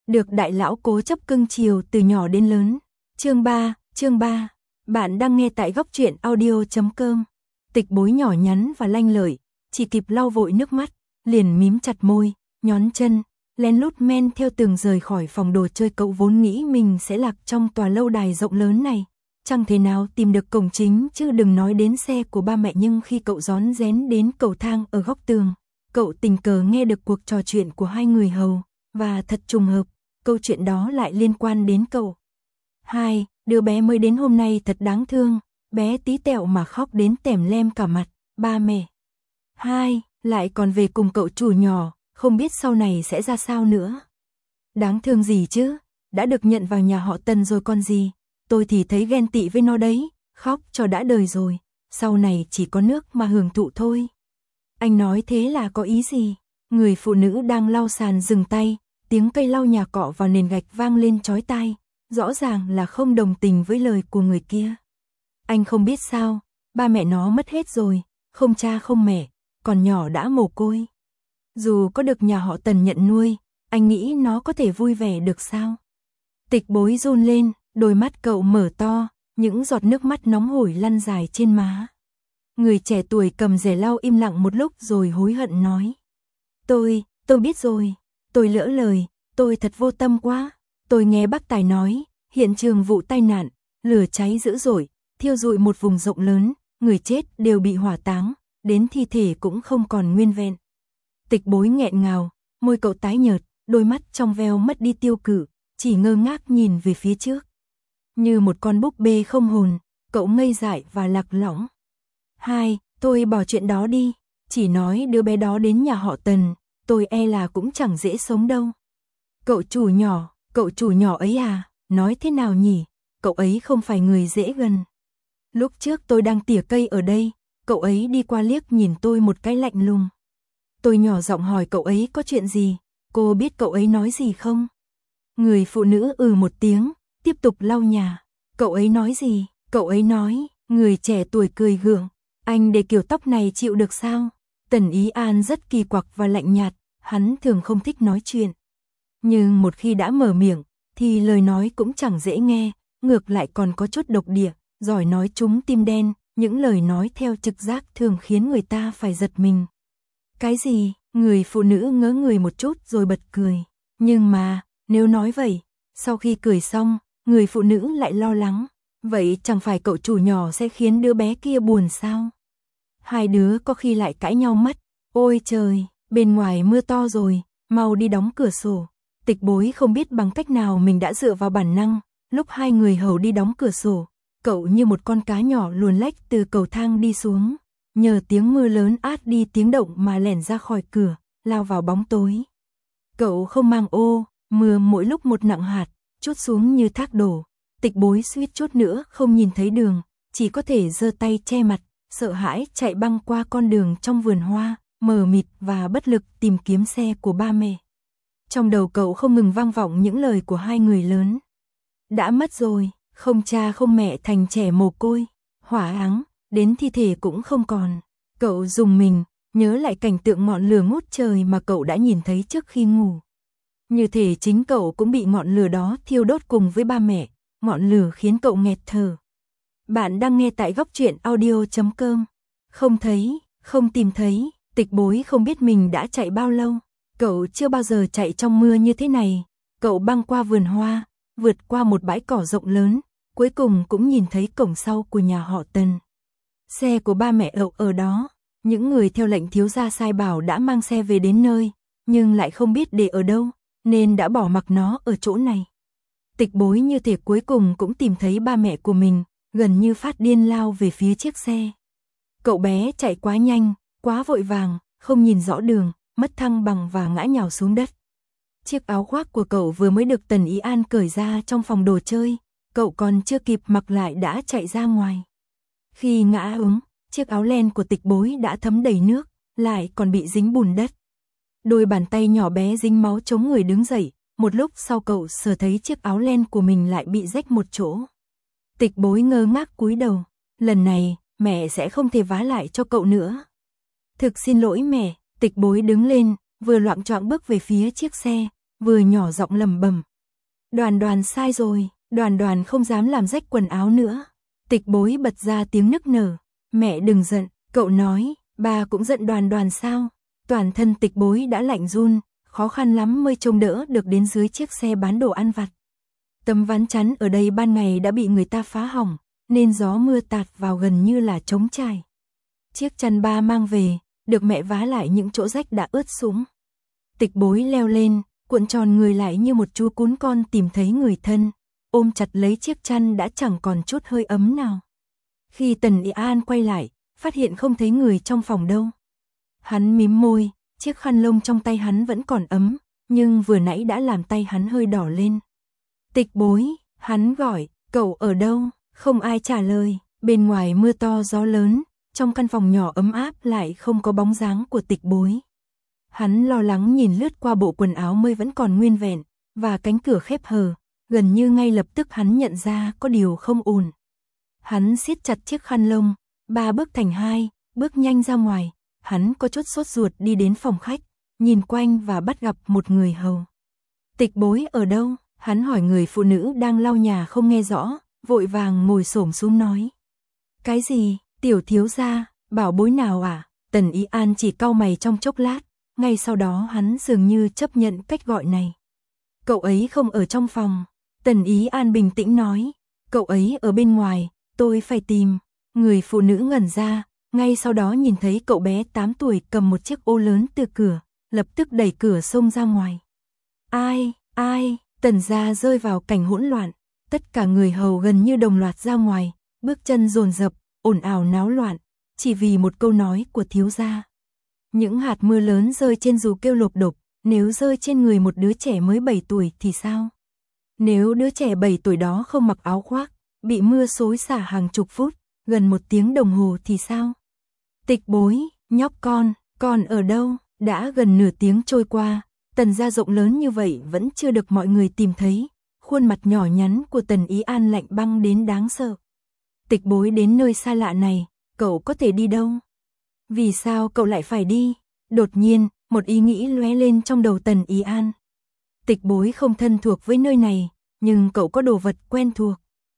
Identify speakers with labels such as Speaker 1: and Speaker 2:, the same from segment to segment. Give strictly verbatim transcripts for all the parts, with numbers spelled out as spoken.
Speaker 1: được đại lão cố chấp cưng chiều từ nhỏ đến lớn. Chương ba, chương ba. Bạn đang nghe tại góc truyện audio chấm com. Tịch Bối nhỏ nhắn và lanh lợi, chỉ kịp lau vội nước mắt, liền mím chặt môi, nhón chân, lén lút men theo tường rời khỏi phòng đồ chơi. Cậu vốn nghĩ mình sẽ lạc trong tòa lâu đài rộng lớn này, chẳng thể nào tìm được cổng chính chứ đừng nói đến xe của ba mẹ. Nhưng khi cậu rón rén đến cầu thang ở góc tường, cậu tình cờ nghe được cuộc trò chuyện của hai người hầu, và thật trùng hợp, câu chuyện đó lại liên quan đến cậu. Hai, đứa bé mới đến hôm nay thật đáng thương, bé tí tẹo mà khóc đến tèm lem cả mặt, ba mẹ. Hai, lại còn về cùng cậu chủ nhỏ, không biết sau này sẽ ra sao nữa. Đáng thương gì chứ, đã được nhận vào nhà họ Tần rồi con gì, tôi thì thấy ghen tị với nó đấy, khóc cho đã đời rồi, sau này chỉ có nước mà hưởng thụ thôi. Anh nói thế là có ý gì? Người phụ nữ đang lau sàn dừng tay, tiếng cây lau nhà cọ vào nền gạch vang lên chói tai, rõ ràng là không đồng tình với lời của người kia. Anh không biết sao, ba mẹ nó mất hết rồi, không cha không mẹ, còn nhỏ đã mồ côi. Dù có được nhà họ Tần nhận nuôi, anh nghĩ nó có thể vui vẻ được sao? Tịch Bối run lên, đôi mắt cậu mở to, những giọt nước mắt nóng hổi lăn dài trên má. Người trẻ tuổi cầm rẻ lau im lặng một lúc rồi hối hận nói. Tôi, tôi biết rồi, tôi lỡ lời, tôi thật vô tâm quá. Tôi nghe bác Tài nói, hiện trường vụ tai nạn, lửa cháy dữ dội, thiêu rụi một vùng rộng lớn, người chết đều bị hỏa táng, đến thi thể cũng không còn nguyên vẹn. Tịch Bối nghẹn ngào, môi cậu tái nhợt, đôi mắt trong veo mất đi tiêu cự, chỉ ngơ ngác nhìn về phía trước. Như một con búp bê không hồn, cậu ngây dại và lạc lõng. Hai, tôi bỏ chuyện đó đi, chỉ nói đứa bé đó đến nhà họ Tần, tôi e là cũng chẳng dễ sống đâu. Cậu chủ nhỏ, cậu chủ nhỏ ấy à, nói thế nào nhỉ, cậu ấy không phải người dễ gần. Lúc trước tôi đang tỉa cây ở đây, cậu ấy đi qua liếc nhìn tôi một cái lạnh lùng. Tôi nhỏ giọng hỏi cậu ấy có chuyện gì, cô biết cậu ấy nói gì không? Người phụ nữ ừ một tiếng, tiếp tục lau nhà. Cậu ấy nói gì? Cậu ấy nói, người trẻ tuổi cười gượng, anh để kiểu tóc này chịu được sao? Tần Ý An rất kỳ quặc và lạnh nhạt, hắn thường không thích nói chuyện. Nhưng một khi đã mở miệng, thì lời nói cũng chẳng dễ nghe, ngược lại còn có chút độc địa, giỏi nói trúng tim đen, những lời nói theo trực giác thường khiến người ta phải giật mình. Cái gì? Người phụ nữ ngớ người một chút rồi bật cười. Nhưng mà, nếu nói vậy, sau khi cười xong, người phụ nữ lại lo lắng. Vậy chẳng phải cậu chủ nhỏ sẽ khiến đứa bé kia buồn sao? Hai đứa có khi lại cãi nhau mất. Ôi trời, bên ngoài mưa to rồi, mau đi đóng cửa sổ. Tịch Bối không biết bằng cách nào mình đã dựa vào bản năng. Lúc hai người hầu đi đóng cửa sổ, cậu như một con cá nhỏ luồn lách từ cầu thang đi xuống. Nhờ tiếng mưa lớn át đi tiếng động mà lẻn ra khỏi cửa, lao vào bóng tối. Cậu không mang ô, mưa mỗi lúc một nặng hạt, trút xuống như thác đổ. Tịch Bối suýt chút nữa không nhìn thấy đường, chỉ có thể giơ tay che mặt, sợ hãi chạy băng qua con đường trong vườn hoa, mờ mịt và bất lực tìm kiếm xe của ba mẹ. Trong đầu cậu không ngừng vang vọng những lời của hai người lớn. Đã mất rồi, không cha không mẹ thành trẻ mồ côi, hỏa áng, đến thi thể cũng không còn. Cậu rùng mình, nhớ lại cảnh tượng ngọn lửa ngút trời mà cậu đã nhìn thấy trước khi ngủ. Như thể chính cậu cũng bị ngọn lửa đó thiêu đốt cùng với ba mẹ, ngọn lửa khiến cậu nghẹt thở. Bạn đang nghe tại góc truyện audio chấm com. Không thấy, không tìm thấy, Tịch Bối không biết mình đã chạy bao lâu. Cậu chưa bao giờ chạy trong mưa như thế này. Cậu băng qua vườn hoa, vượt qua một bãi cỏ rộng lớn, cuối cùng cũng nhìn thấy cổng sau của nhà họ Tần. Xe của ba mẹ ậu ở đó, những người theo lệnh thiếu gia sai bảo đã mang xe về đến nơi, nhưng lại không biết để ở đâu, nên đã bỏ mặc nó ở chỗ này. Tịch Bối như thể cuối cùng cũng tìm thấy ba mẹ của mình, gần như phát điên lao về phía chiếc xe. Cậu bé chạy quá nhanh, quá vội vàng, không nhìn rõ đường, mất thăng bằng và ngã nhào xuống đất. Chiếc áo khoác của cậu vừa mới được Tần Ý An cởi ra trong phòng đồ chơi, cậu còn chưa kịp mặc lại đã chạy ra ngoài. Khi ngã úng, chiếc áo len của Tịch Bối đã thấm đầy nước, lại còn bị dính bùn đất. Đôi bàn tay nhỏ bé dính máu chống người đứng dậy, một lúc sau cậu sờ thấy chiếc áo len của mình lại bị rách một chỗ. Tịch Bối ngơ ngác cúi đầu, lần này, mẹ sẽ không thể vá lại cho cậu nữa. Thực xin lỗi mẹ, Tịch Bối đứng lên, vừa loạng choạng bước về phía chiếc xe, vừa nhỏ giọng lẩm bẩm. Đoàn Đoàn sai rồi, Đoàn Đoàn không dám làm rách quần áo nữa. Tịch Bối bật ra tiếng nức nở. Mẹ đừng giận, cậu nói, bà cũng giận Đoàn Đoàn sao? Toàn thân Tịch Bối đã lạnh run, khó khăn lắm mới trông đỡ được đến dưới chiếc xe bán đồ ăn vặt. Tấm ván chắn ở đây ban ngày đã bị người ta phá hỏng, nên gió mưa tạt vào gần như là trống trải. Chiếc chăn ba mang về, được mẹ vá lại những chỗ rách đã ướt sũng. Tịch Bối leo lên, cuộn tròn người lại như một chú cún con tìm thấy người thân, ôm chặt lấy chiếc chăn đã chẳng còn chút hơi ấm nào. Khi Tần Ý An quay lại, phát hiện không thấy người trong phòng đâu. Hắn mím môi, chiếc khăn lông trong tay hắn vẫn còn ấm, nhưng vừa nãy đã làm tay hắn hơi đỏ lên. Tịch Bối, hắn gọi, cậu ở đâu? Không ai trả lời, bên ngoài mưa to gió lớn, trong căn phòng nhỏ ấm áp lại không có bóng dáng của Tịch Bối. Hắn lo lắng nhìn lướt qua bộ quần áo mới vẫn còn nguyên vẹn, và cánh cửa khép hờ, gần như ngay lập tức hắn nhận ra có điều không ổn. Hắn siết chặt chiếc khăn lông, ba bước thành hai, bước nhanh ra ngoài, hắn có chút sốt ruột đi đến phòng khách, nhìn quanh và bắt gặp một người hầu. Tịch Bối ở đâu? Hắn hỏi người phụ nữ đang lau nhà không nghe rõ, vội vàng ngồi xổm xuống nói. Cái gì? Tiểu thiếu gia, bảo bối nào à? Tần Ý An chỉ cau mày trong chốc lát, ngay sau đó hắn dường như chấp nhận cách gọi này. Cậu ấy không ở trong phòng. Tần Ý An bình tĩnh nói. Cậu ấy ở bên ngoài, tôi phải tìm. Người phụ nữ ngẩn ra, ngay sau đó nhìn thấy cậu bé tám tuổi cầm một chiếc ô lớn từ cửa, lập tức đẩy cửa xông ra ngoài. Ai, ai, Tần gia rơi vào cảnh hỗn loạn, tất cả người hầu gần như đồng loạt ra ngoài, bước chân dồn dập, ồn ào náo loạn, chỉ vì một câu nói của thiếu gia. Những hạt mưa lớn rơi trên dù kêu lộp độp, nếu rơi trên người một đứa trẻ mới bảy tuổi thì sao? Nếu đứa trẻ bảy tuổi đó không mặc áo khoác, bị mưa xối xả hàng chục phút, gần một tiếng đồng hồ thì sao? Tịch Bối, nhóc con, con ở đâu? Đã gần nửa tiếng trôi qua, Tần gia rộng lớn như vậy vẫn chưa được mọi người tìm thấy, khuôn mặt nhỏ nhắn của Tần Ý An lạnh băng đến đáng sợ. Tịch Bối đến nơi xa lạ này, cậu có thể đi đâu? Vì sao cậu lại phải đi? Đột nhiên, một ý nghĩ lóe lên trong đầu Tần Ý An. Tịch Bối không thân thuộc với nơi này, nhưng cậu có đồ vật quen thuộc.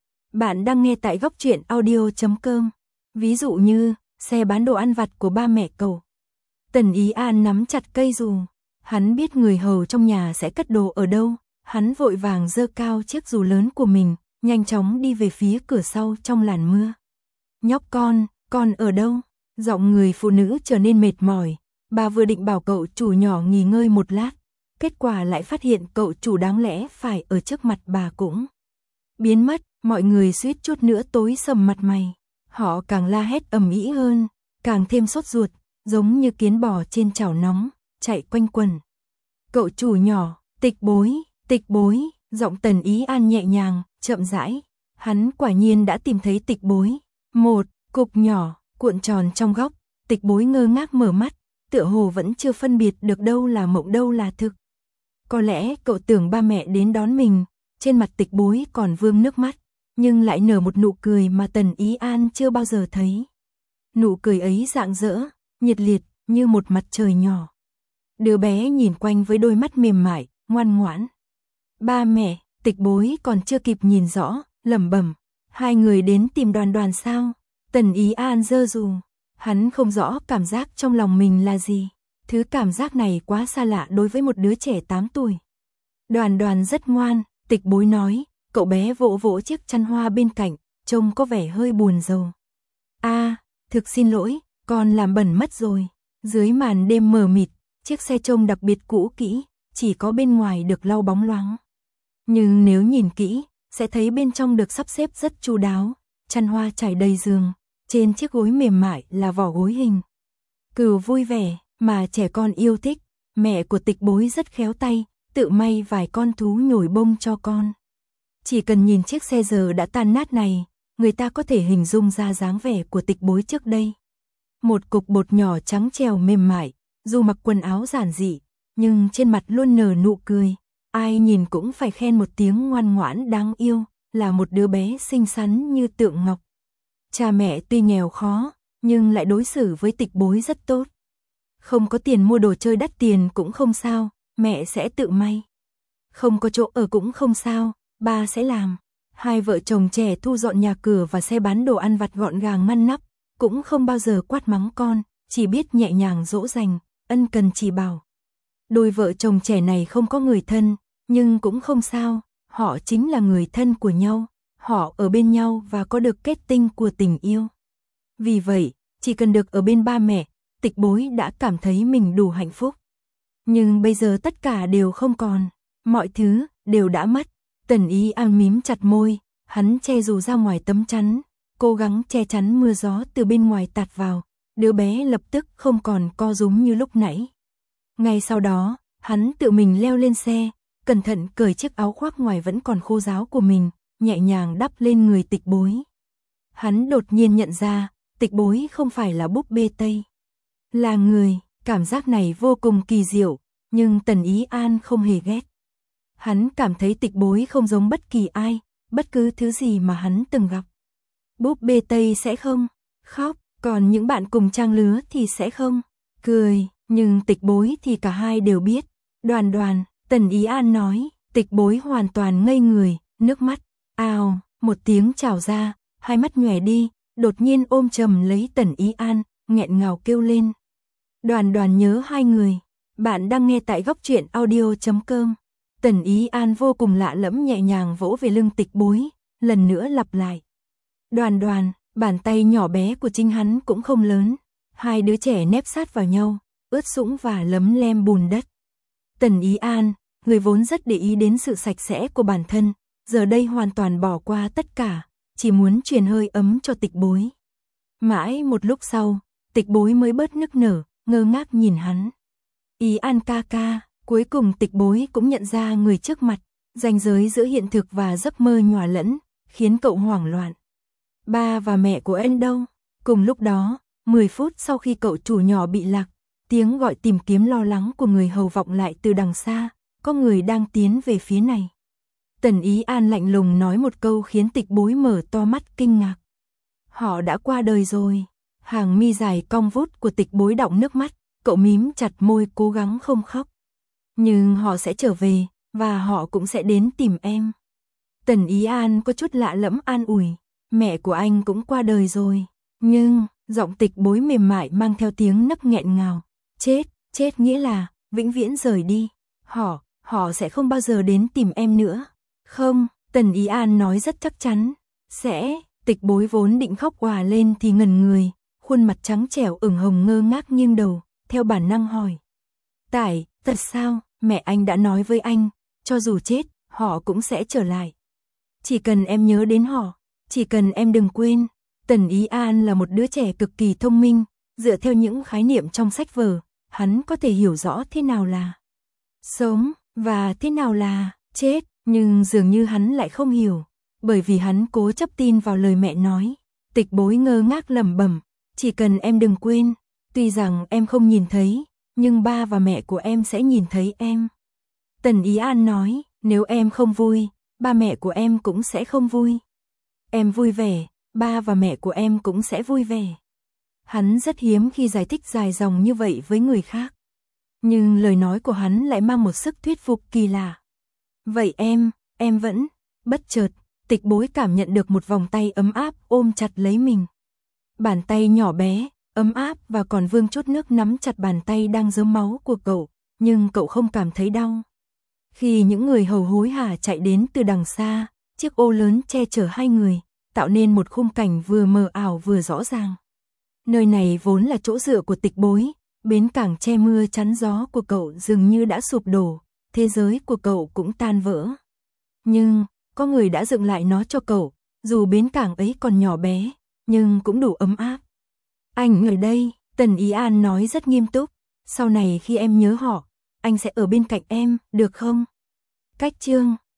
Speaker 1: Bạn đang nghe tại góc truyện audio chấm com. Ví dụ như, xe bán đồ ăn vặt của ba mẹ cậu. Tần Ý An nắm chặt cây dù. Hắn biết người hầu trong nhà sẽ cất đồ ở đâu. Hắn vội vàng giơ cao chiếc dù lớn của mình, nhanh chóng đi về phía cửa sau trong làn mưa. Nhóc con, con ở đâu? Giọng người phụ nữ trở nên mệt mỏi. Bà vừa định bảo cậu chủ nhỏ nghỉ ngơi một lát, kết quả lại phát hiện cậu chủ đáng lẽ phải ở trước mặt bà cũng biến mất. Mọi người suýt chút nữa tối sầm mặt mày. Họ càng la hét ầm ĩ hơn, càng thêm sốt ruột, giống như kiến bò trên chảo nóng, chạy quanh quần. Cậu chủ nhỏ, Tịch Bối, Tịch Bối, giọng Tần Ý An nhẹ nhàng, chậm rãi. Hắn quả nhiên đã tìm thấy Tịch Bối. Một cục nhỏ, cuộn tròn trong góc. Tịch Bối ngơ ngác mở mắt, tựa hồ vẫn chưa phân biệt được đâu là mộng đâu là thực. Có lẽ cậu tưởng ba mẹ đến đón mình. Trên mặt Tịch Bối còn vương nước mắt, nhưng lại nở một nụ cười mà Tần Ý An chưa bao giờ thấy. Nụ cười ấy rạng rỡ, nhiệt liệt như một mặt trời nhỏ. Đứa bé nhìn quanh với đôi mắt mềm mại, ngoan ngoãn. Ba mẹ, Tịch Bối còn chưa kịp nhìn rõ, lẩm bẩm, hai người đến tìm Đoàn Đoàn sao? Tần Ý An giơ dù, hắn không rõ cảm giác trong lòng mình là gì. Thứ cảm giác này quá xa lạ đối với một đứa trẻ tám tuổi. Đoàn Đoàn rất ngoan, Tịch Bối nói, cậu bé vỗ vỗ chiếc chăn hoa bên cạnh, trông có vẻ hơi buồn rầu. A, à, thực xin lỗi, con làm bẩn mất rồi. Dưới màn đêm mờ mịt, chiếc xe trông đặc biệt cũ kỹ, chỉ có bên ngoài được lau bóng loáng. Nhưng nếu nhìn kỹ, sẽ thấy bên trong được sắp xếp rất chu đáo, chăn hoa trải đầy giường, trên chiếc gối mềm mại là vỏ gối hình. Cừu vui vẻ, mà trẻ con yêu thích, mẹ của Tịch Bối rất khéo tay, tự may vài con thú nhồi bông cho con. Chỉ cần nhìn chiếc xe giờ đã tan nát này, người ta có thể hình dung ra dáng vẻ của Tịch Bối trước đây. Một cục bột nhỏ trắng trèo mềm mại, dù mặc quần áo giản dị, nhưng trên mặt luôn nở nụ cười. Ai nhìn cũng phải khen một tiếng ngoan ngoãn đáng yêu, là một đứa bé xinh xắn như tượng ngọc. Cha mẹ tuy nghèo khó, nhưng lại đối xử với Tịch Bối rất tốt. Không có tiền mua đồ chơi đắt tiền cũng không sao, mẹ sẽ tự may. Không có chỗ ở cũng không sao, ba sẽ làm. Hai vợ chồng trẻ thu dọn nhà cửa và xe bán đồ ăn vặt gọn gàng ngăn nắp, cũng không bao giờ quát mắng con, chỉ biết nhẹ nhàng dỗ dành, ân cần chỉ bảo. Đôi vợ chồng trẻ này không có người thân, nhưng cũng không sao, họ chính là người thân của nhau, họ ở bên nhau và có được kết tinh của tình yêu. Vì vậy, chỉ cần được ở bên ba mẹ, Tịch Bối đã cảm thấy mình đủ hạnh phúc. Nhưng bây giờ tất cả đều không còn, mọi thứ đều đã mất. Tần Ý An mím chặt môi, hắn che dù ra ngoài tấm chắn, cố gắng che chắn mưa gió từ bên ngoài tạt vào, đứa bé lập tức không còn co rúm như lúc nãy. Ngay sau đó, hắn tự mình leo lên xe, cẩn thận cởi chiếc áo khoác ngoài vẫn còn khô ráo của mình, nhẹ nhàng đắp lên người Tịch Bối. Hắn đột nhiên nhận ra, Tịch Bối không phải là búp bê Tây, là người. Cảm giác này vô cùng kỳ diệu, nhưng Tần Ý An không hề ghét. Hắn cảm thấy Tịch Bối không giống bất kỳ ai, bất cứ thứ gì mà hắn từng gặp. Búp bê Tây sẽ không khóc, còn những bạn cùng trang lứa thì sẽ không cười, nhưng Tịch Bối thì cả hai đều biết. Đoàn Đoàn, Tần Ý An nói, Tịch Bối hoàn toàn ngây người, nước mắt ào một tiếng trào ra, hai mắt nhòe đi, đột nhiên ôm chầm lấy Tần Ý An, nghẹn ngào kêu lên. Đoàn Đoàn nhớ hai người. Bạn đang nghe tại góc truyện audio chấm com. Tần Ý An vô cùng lạ lẫm nhẹ nhàng vỗ về lưng Tịch Bối, lần nữa lặp lại. Đoàn Đoàn, bàn tay nhỏ bé của chính hắn cũng không lớn. Hai đứa trẻ nép sát vào nhau, ướt sũng và lấm lem bùn đất. Tần Ý An, người vốn rất để ý đến sự sạch sẽ của bản thân, giờ đây hoàn toàn bỏ qua tất cả, chỉ muốn truyền hơi ấm cho Tịch Bối. Mãi một lúc sau, Tịch Bối mới bớt nức nở, ngơ ngác nhìn hắn. Ý An ca ca, cuối cùng Tịch Bối cũng nhận ra người trước mặt, ranh giới giữa hiện thực và giấc mơ nhòa lẫn, khiến cậu hoảng loạn. Ba và mẹ của anh đâu? Cùng lúc đó, mười phút sau khi cậu chủ nhỏ bị lạc, tiếng gọi tìm kiếm lo lắng của người hầu vọng lại từ đằng xa, có người đang tiến về phía này. Tần Ý An lạnh lùng nói một câu khiến Tịch Bối mở to mắt kinh ngạc. Họ đã qua đời rồi. Hàng mi dài cong vút của Tịch Bối đọng nước mắt, cậu mím chặt môi cố gắng không khóc. Nhưng họ sẽ trở về, và họ cũng sẽ đến tìm em. Tần Ý An có chút lạ lẫm an ủi, mẹ của anh cũng qua đời rồi. Nhưng, giọng Tịch Bối mềm mại mang theo tiếng nấc nghẹn ngào. Chết, chết nghĩa là, vĩnh viễn rời đi. Họ, họ sẽ không bao giờ đến tìm em nữa. Không, Tần Ý An nói rất chắc chắn. Sẽ, Tịch Bối vốn định khóc òa lên thì ngẩn người. Khuôn mặt trắng trẻo ửng hồng ngơ ngác nghiêng đầu, theo bản năng hỏi. Tại, thật sao, mẹ anh đã nói với anh, cho dù chết, họ cũng sẽ trở lại. Chỉ cần em nhớ đến họ, chỉ cần em đừng quên. Tần Ý An là một đứa trẻ cực kỳ thông minh, dựa theo những khái niệm trong sách vở, hắn có thể hiểu rõ thế nào là sống, và thế nào là chết, nhưng dường như hắn lại không hiểu, bởi vì hắn cố chấp tin vào lời mẹ nói. Tịch Bối ngơ ngác lẩm bẩm. Chỉ cần em đừng quên, tuy rằng em không nhìn thấy, nhưng ba và mẹ của em sẽ nhìn thấy em. Tần Ý An nói, nếu em không vui, ba mẹ của em cũng sẽ không vui. Em vui vẻ, ba và mẹ của em cũng sẽ vui vẻ. Hắn rất hiếm khi giải thích dài dòng như vậy với người khác. Nhưng lời nói của hắn lại mang một sức thuyết phục kỳ lạ. Vậy em, em vẫn, bất chợt, Tịch Bối cảm nhận được một vòng tay ấm áp ôm chặt lấy mình. Bàn tay nhỏ bé, ấm áp và còn vương chút nước nắm chặt bàn tay đang rớm máu của cậu, nhưng cậu không cảm thấy đau. Khi những người hầu hối hả chạy đến từ đằng xa, chiếc ô lớn che chở hai người, tạo nên một khung cảnh vừa mờ ảo vừa rõ ràng. Nơi này vốn là chỗ dựa của Tịch Bối, bến cảng che mưa chắn gió của cậu dường như đã sụp đổ, thế giới của cậu cũng tan vỡ. Nhưng, có người đã dựng lại nó cho cậu, dù bến cảng ấy còn nhỏ bé, nhưng cũng đủ ấm áp. Anh ở đây, Tần Ý An nói rất nghiêm túc, sau này khi em nhớ họ, anh sẽ ở bên cạnh em, được không? Cách chương